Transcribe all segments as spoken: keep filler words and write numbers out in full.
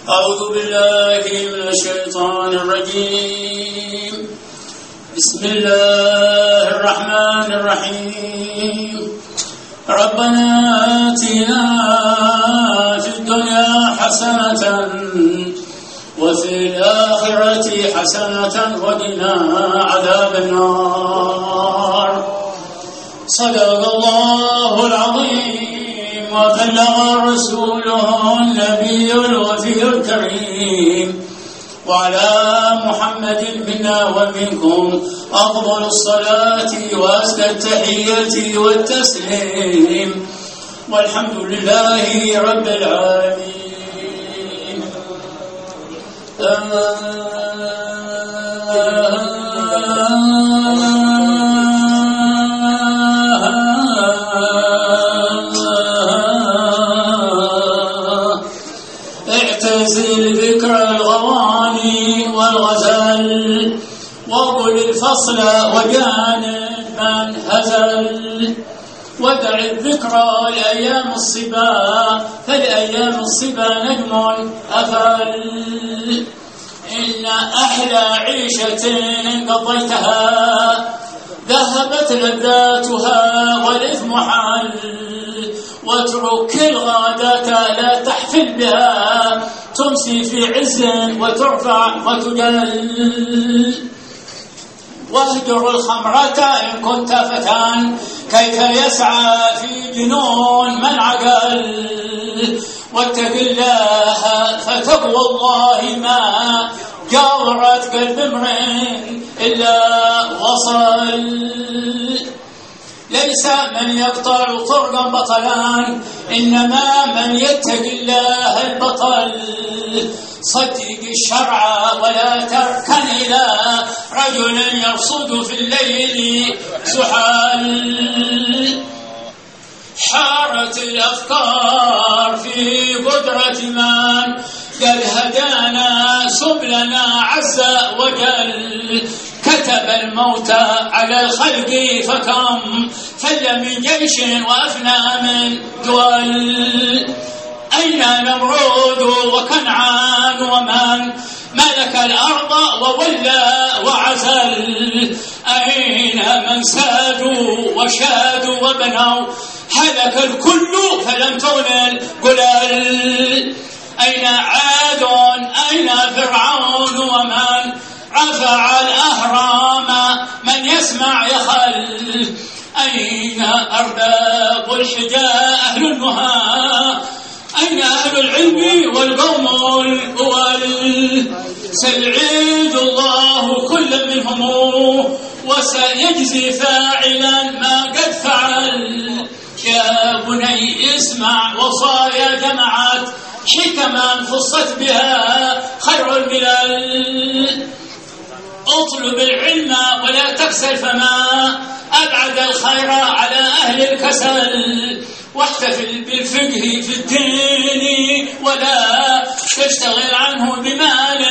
أعوذ بالله من الشيطان الرجيم. بسم الله الرحمن الرحيم. ربنا آتنا في الدنيا حسنة وفي الآخرة حسنة وقنا عذاب النار. صدق الله العظيم وبلغ رسوله النبي الوفي الكريم. وعلى محمد منا ومنكم أفضل الصلاة وأزكى التحية والتسليم، والحمد لله رب العالمين. اعتزل ذكر الغواني والغزل وقل الفصل وجانب من هزل. ودع الذكرى لأيام الصبا فالأيام الصبا نجم أفل. إن أحلى عيشة قضيتها ذهبت لذاتها والإثم حل. واترك الغادة لا تحفل بها تمسي في عز وترفع وتجل. واهجر الخمرة إن كنت فتان كيف يسعى في جنون من عقل. واتق الله فتقوى الله ما جاورت قلب امرئ إلا وصل. ليس من يقطع طرقا بطلان إنما من يتق الله البطل. صدق الشرع ولا تركن إلى رجل يرصد في الليل زحل. حارت الأفكار في قدرة من قد هدانا سبلنا عز وجل. كتب الموت على الخلق فكم فل من جيش وأفنى من دول. أين نمرود وكنعان ومن ملك الأرض وولى وعزل. أين من سادوا وشادوا وبنوا هلك الكل فلم تغن القلل. أين عاد أين فرعون ومن رفع الأهرام من يسمع يخل. أين أرباب الحجاء أهل النهى أين أهل العلم والقوم الأول. سيعيد الله كل منهم وسيجزي فاعلا ما قد فعل. يا بني اسمع وصايا جمعت حكما فصت بها خير الملل. اطلب العلم ولا تكسل فما أبعد الخير على أهل الكسل. واحتفل بالفقه في الدين ولا تشتغل عنه بمال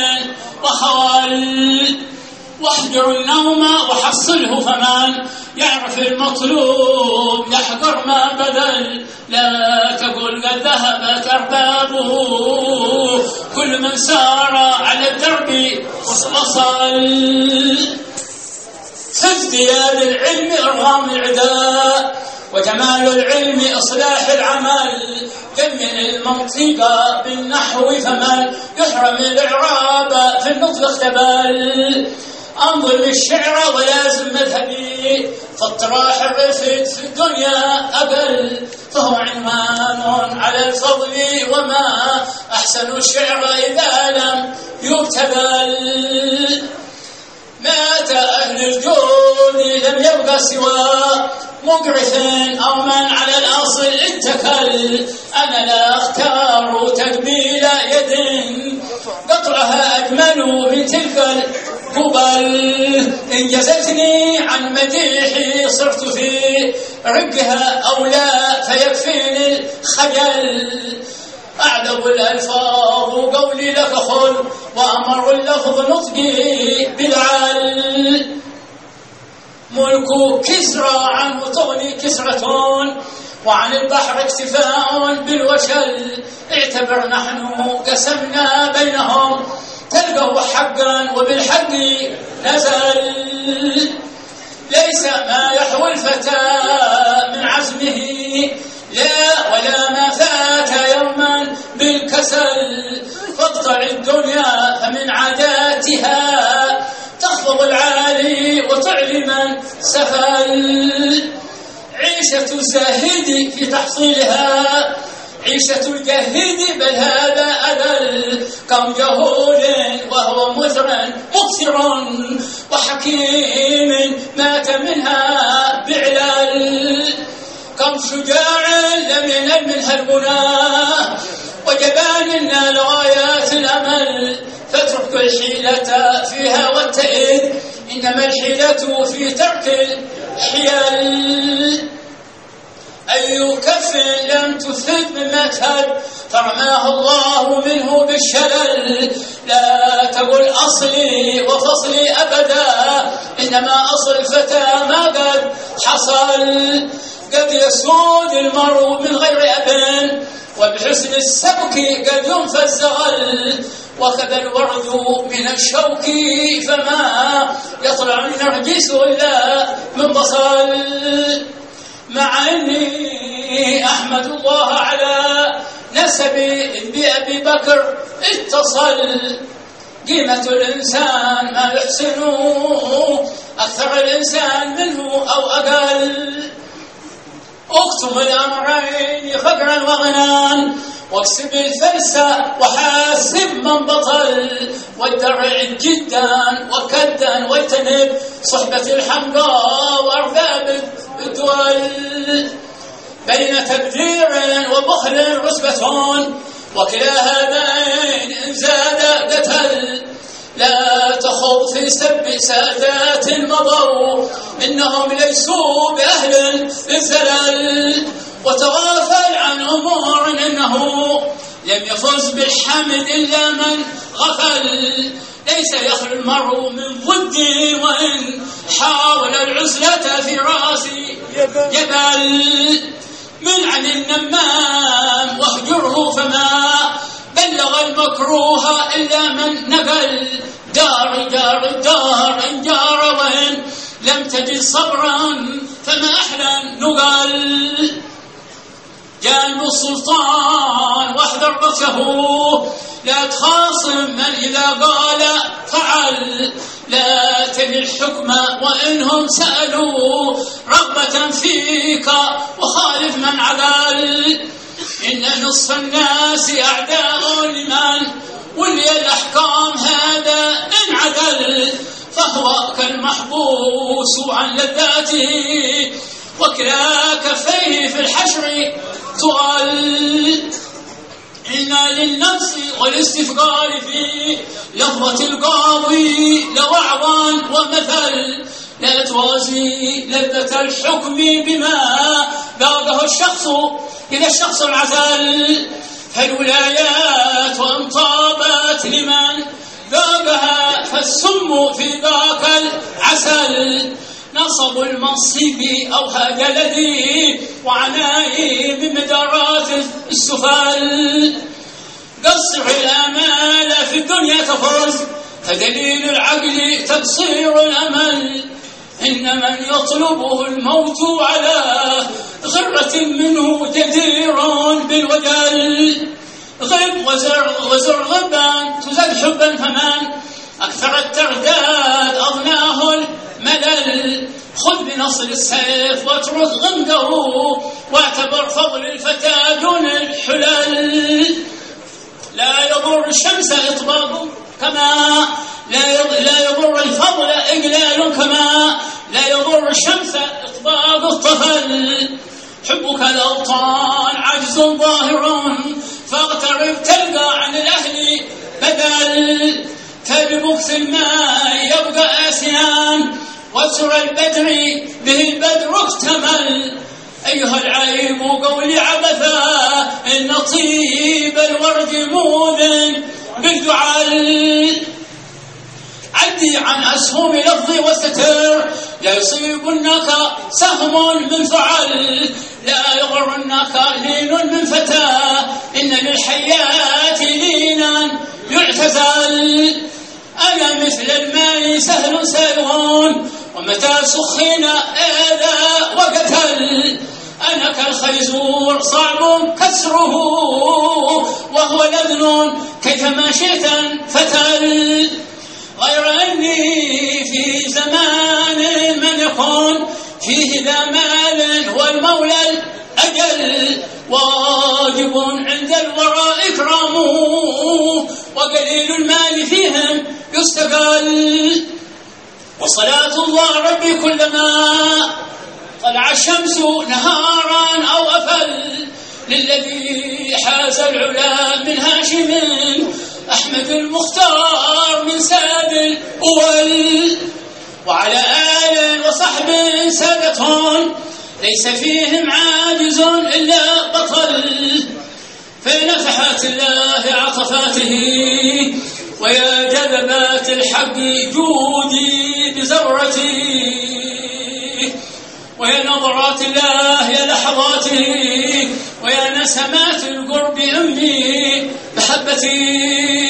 وخوال. واحجر النوم وحصله فمن يعرف المطلوب يحقر ما بذل. لا تقل قد ذهبت أربابه كل من سار على الدرب وصل. فازدياد العلم إرغام العداء وجمال العلم إصلاح العمل. جمل المنطق بالنحو فمن يحرم الإعراب في النطق اختبل. انظر للشعر ولازم مذهبي فاطراح الرفد في الدنيا أقل. فهو عنوان على الفضل وما أحسن الشعر إذا لم يبتذل. مات أهل الجود لم يبقى سوى مقرث أو من على الأصل اتكل. أنا لا أختار تقبيل يد قطعها أجمل من تلك القبل. إن جزتني عن مديحي صرت في رقها أو لا فيكفيني الخجل. أعذب الألفاظ قولي لك خل وأمر اللفظ نطقي بالعل. ملك كسرى عنه تغني كسرة وعن البحر اكتفاء بالوشل، اعتبر نحن قسمنا بينهم، تلقوا حقا وبالحق نزل. ليس ما يحوي الفتى من عزمه، لا ولا ما فات يوما بالكسل، فاقطع الدنيا فمن عاداتها تخفض العالي وتعلي من سفل. عيشة الزاهد في تحصيلها عيشة الجاهد، بل هذا أذل. كم جهول وهو مثر مكثر، وحكيم مات منها بعلل. كم شجاع لم ينل منها البنى، وجبان نال غايات الأمل. فاترك الحيلة فيها واتئذ، إنما الحيلة في ترك الحيل. أي كف لم تفد مما تهد، فرماه الله منه بالشلل. لا تقل أصلي وفصلي أبدا، إنما أصل الفتى ما قد حصل. قد يسود المرء من غير أب، وبحسن السبك قد ينفى الزغل. وكذا الورد من الشوك، فما يطلع النرجس إلا من بصل. مع أني أحمد الله على نسبي بأبي بكر اتصل. قيمة الإنسان ما يحسنه، أكثر الإنسان منه أو أقل. اكتم الأمرين فقرا وغنى، واكسب الفلس وحاسب من بطل. والدرع جدا وكدا، واجتنب صحبة الحمقى وأرباب الدول. بين تبذير وبخل رسبة، وكلا هذين إن زاد قتل. لا تخوض في سب سادات مضوا، إنهم ليسوا بأهل الزلل. وتغافل عن أمور إنه لم يفز بالحمد إلا من غفل. ليس يخلو المرء من ضد، وإن حاول العزلة في راس جبل. من عن النمام واهجره، فما بلغ المكروه إلا من نقل. دار دار دار إن جار، وإن لم تجد صبرا فما أحلى النقل. جانب السلطان واحذر بطشه، لا تخاصم من إذا قال فعل. لا تل الحكم وإنهم سألوا رغبة فيك، وخالف من عدل. إن نصف الناس أعداء لمن ولي الأحكام، هذا إن عدل. فهو كالمحبوس عن لذاته، وكلا كفيه في الحشر تغل. إنا للنفس والاستفقار في لفظة القاضي لوعظا ومثل. لا توازي لذة الحكم بما ذاقه الشخص إذا الشخص العزل. فالولايات وإن طابت لمن ذاقها، فالسم في ذاك العسل. نصب المنصب أو هاج الذي، وعنائي بمدارات السفل. قصر الآمال في الدنيا تفوز، فدليل العقل تبصير الأمل. إن من يطلبه الموت على غرة منه جدير بالوجل. غب وزر وزر غبا تزد حبا، فمن أكثر الترداد أغناه الملل. خذ بنصر السيف واترك غمده، واعتبر فضل الفتى دون الحلل. لا يضر الشمس إطباق كما لا يضر الفضل إقلال، كما لا يضر الشمس إطباق الطفل. حبك الأوطان عجز ظاهر، فاغترب تلقى عن الأهل بدل. فبمكث الماء يبقى آسيان، وسر البدر به البدر اكتمل. أيها العيب قولي عبثا، إن طيب الورد موذن بالدعاء. عدي عن أسهم لفظي واستتر، لا يصيبنك سهم من فعل، لا يغرنك لين من فتى، إن للحياة لينا يعتزل. أنا مثل الماء سهل سائغ، ومتى سخن آذى وقتل. أنا كالخيزور صعب كسره، وهو لذن كيفما شئت فتل. غير أني في زمان من يكون فيه ذا مال والمولى الأجل، واجب عند الورى إكرامه، وقليل المال فيهم يستقل. وصلاة الله ربي كلما طلع الشمس نهارا أو أفل، للذي حاز العلا من هاشم، أحمد المختار من ساد الأول. وعلى آل وصحب سادتهم ليس فيهم عاجز إلا بطل. في نفحات الله عطفاته، ويا جذبات الحق جودي بزرتي، ويا نظرات الله يا لحظاتي، ويا نسمات القرب أمي محبتي،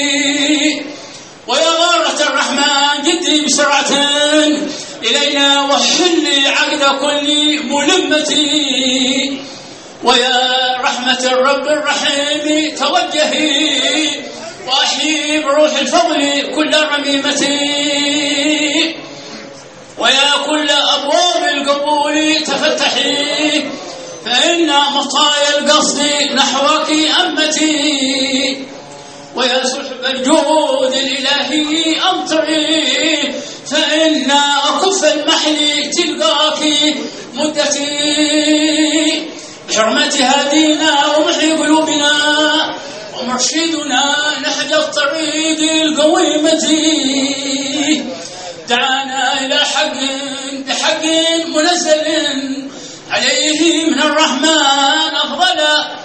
ويا غارة الرحمن جدي بسرعة إلينا، وحل عقد كل ملمتي، ويا رحمة الرب الرحيم توجهي، وأحيي بروح الفضل كل رميمتي، ويا كل أبواب القبول تفتحي، فإن مطايا القصد نحوك أمتي، ويا سحب الجود الإلهي أمطري، فإن أكف المحل تلقاك مدتي. بحرمة هدينا ومحي قلوبنا، ومرشدنا نحج الطريق القويمة، دعانا إلى حق بحق منزل عليه من الرحمن أفضل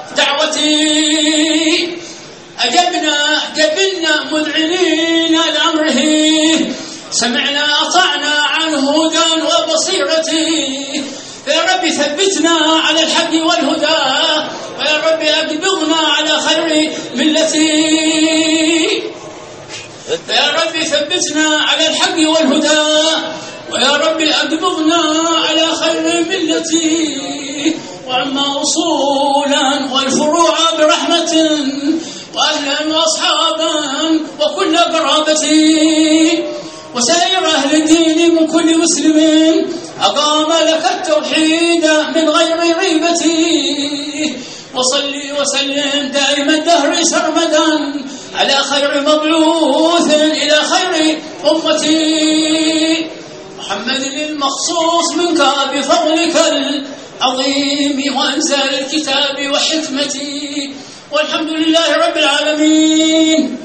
دعوتي. أجبنا جبنا مذعنين لأمره، سمعنا أطعنا عن هدى وبصيرتي. يا رب ثبتنا على الحق والهدى، ويا رب أقبضنا على خير ملتي. يا رب ثبتنا على الحق والهدى، ويا رب أقبضنا على خير ملتي. وعما أصولا والفروع برحمة، وأهلا وأصحابا وكل قرابتي، وسائر أهل الدين من كل مسلم أقام لك التوحيد من غير ريبتي. وصلي وسلم دائما الدهر سرمدا على خير مبعوث إلى خير أمتي، محمد المخصوص منك بفضلك العظيم، وأنزل الكتاب وحكمتي، والحمد لله رب العالمين.